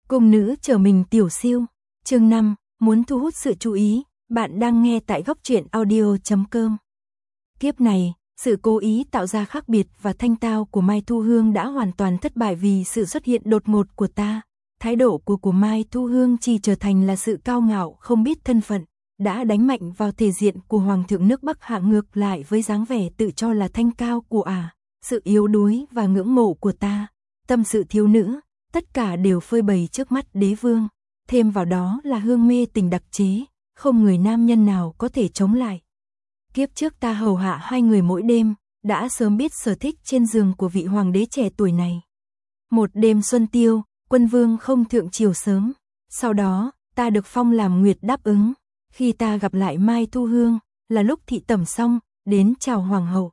Cung nữ trở mình tiểu siêu, chương 5, muốn thu hút sự chú ý, bạn đang nghe tại góc truyện audio.com. Kiếp này, sự cố ý tạo ra khác biệt và thanh tao của Mai Thu Hương đã hoàn toàn thất bại vì sự xuất hiện đột ngột của ta. Thái độ của Mai Thu Hương chỉ trở thành là sự cao ngạo không biết thân phận, đã đánh mạnh vào thể diện của Hoàng thượng nước Bắc Hạ ngược lại với dáng vẻ tự cho là thanh cao của sự yếu đuối và ngưỡng mộ của ta. Tâm sự thiếu nữ, tất cả đều phơi bày trước mắt đế vương, thêm vào đó là hương mê tình đặc chế, không người nam nhân nào có thể chống lại. Kiếp trước ta hầu hạ hai người mỗi đêm, đã sớm biết sở thích trên giường của vị hoàng đế trẻ tuổi này. Một đêm xuân tiêu, quân vương không thượng triều sớm, sau đó, ta được phong làm nguyệt đáp ứng. Khi ta gặp lại Mai Thu Hương, là lúc thị tẩm xong, đến chào hoàng hậu.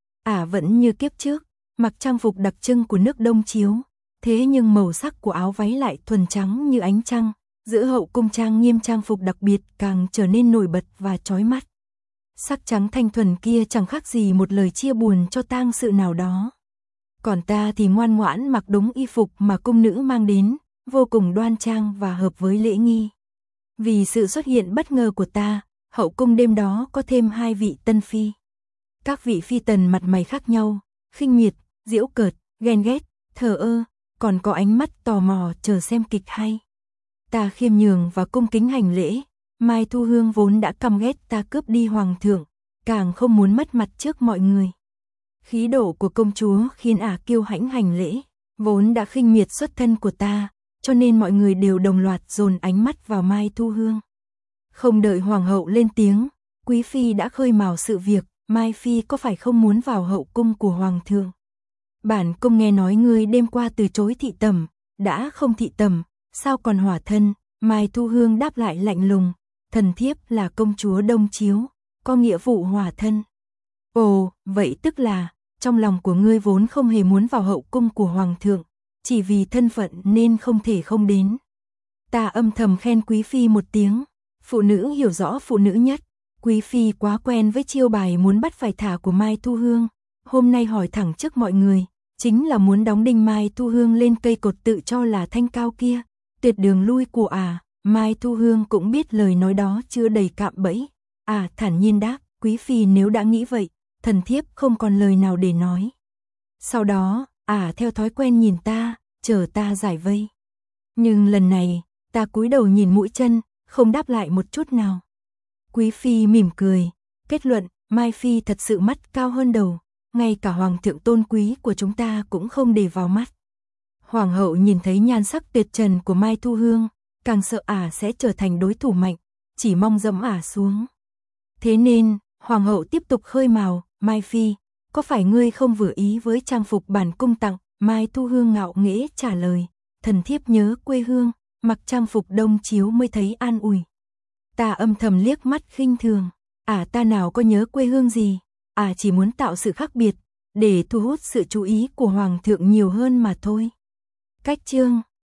Vẫn như kiếp trước, mặc trang phục đặc trưng của nước Đông chiếu, thế nhưng màu sắc của áo váy lại thuần trắng như ánh trăng, giữa hậu cung trang nghiêm trang phục đặc biệt càng trở nên nổi bật và chói mắt. Sắc trắng thanh thuần kia chẳng khác gì một lời chia buồn cho tang sự nào đó. Còn ta thì ngoan ngoãn mặc đúng y phục mà cung nữ mang đến, vô cùng đoan trang và hợp với lễ nghi. Vì sự xuất hiện bất ngờ của ta, hậu cung đêm đó có thêm hai vị tân phi. Các vị phi tần mặt mày khác nhau, khinh miệt, giễu cợt, ghen ghét, thờ ơ, còn có ánh mắt tò mò chờ xem kịch hay. Ta khiêm nhường và cung kính hành lễ. Mai Thu Hương vốn đã căm ghét ta cướp đi hoàng thượng, càng không muốn mất mặt trước mọi người. Khí độ của công chúa khiến kiêu hãnh hành lễ, vốn đã khinh miệt xuất thân của ta, cho nên mọi người đều đồng loạt dồn ánh mắt vào Mai Thu Hương. Không đợi hoàng hậu lên tiếng, quý phi đã khơi mào sự việc. Mai phi có phải không muốn vào hậu cung của hoàng thượng? Bản cung nghe nói ngươi đêm qua từ chối thị tẩm, đã không thị tẩm, sao còn hỏa thân? Mai Thu Hương đáp lại lạnh lùng, thần thiếp là công chúa Đông chiếu, có nghĩa vụ hỏa thân. Ồ, vậy tức là, trong lòng của ngươi vốn không hề muốn vào hậu cung của hoàng thượng, chỉ vì thân phận nên không thể không đến. Ta âm thầm khen quý phi một tiếng, phụ nữ hiểu rõ phụ nữ nhất. Quý phi quá quen với chiêu bài muốn bắt phải thả của Mai Thu Hương, hôm nay hỏi thẳng trước mọi người, chính là muốn đóng đinh Mai Thu Hương lên cây cột tự cho là thanh cao kia, tuyệt đường lui của Mai Thu Hương cũng biết lời nói đó chưa đầy cạm bẫy. Thản nhiên đáp, quý phi nếu đã nghĩ vậy, thần thiếp không còn lời nào để nói. Sau đó, theo thói quen nhìn ta, chờ ta giải vây. Nhưng lần này, ta cúi đầu nhìn mũi chân, không đáp lại một chút nào. Quý phi mỉm cười, kết luận, Mai phi thật sự mắt cao hơn đầu, ngay cả hoàng thượng tôn quý của chúng ta cũng không để vào mắt. Hoàng hậu nhìn thấy nhan sắc tuyệt trần của Mai Thu Hương, càng sợ sẽ trở thành đối thủ mạnh, chỉ mong dẫm xuống. Thế nên, hoàng hậu tiếp tục khơi mào, Mai phi, có phải ngươi không vừa ý với trang phục bản cung tặng? Mai Thu Hương ngạo nghễ trả lời, thần thiếp nhớ quê hương, mặc trang phục Đông chiếu mới thấy an ủi. Ta âm thầm liếc mắt khinh thường, ta nào có nhớ quê hương gì, chỉ muốn tạo sự khác biệt, để thu hút sự chú ý của hoàng thượng nhiều hơn mà thôi. Cách chương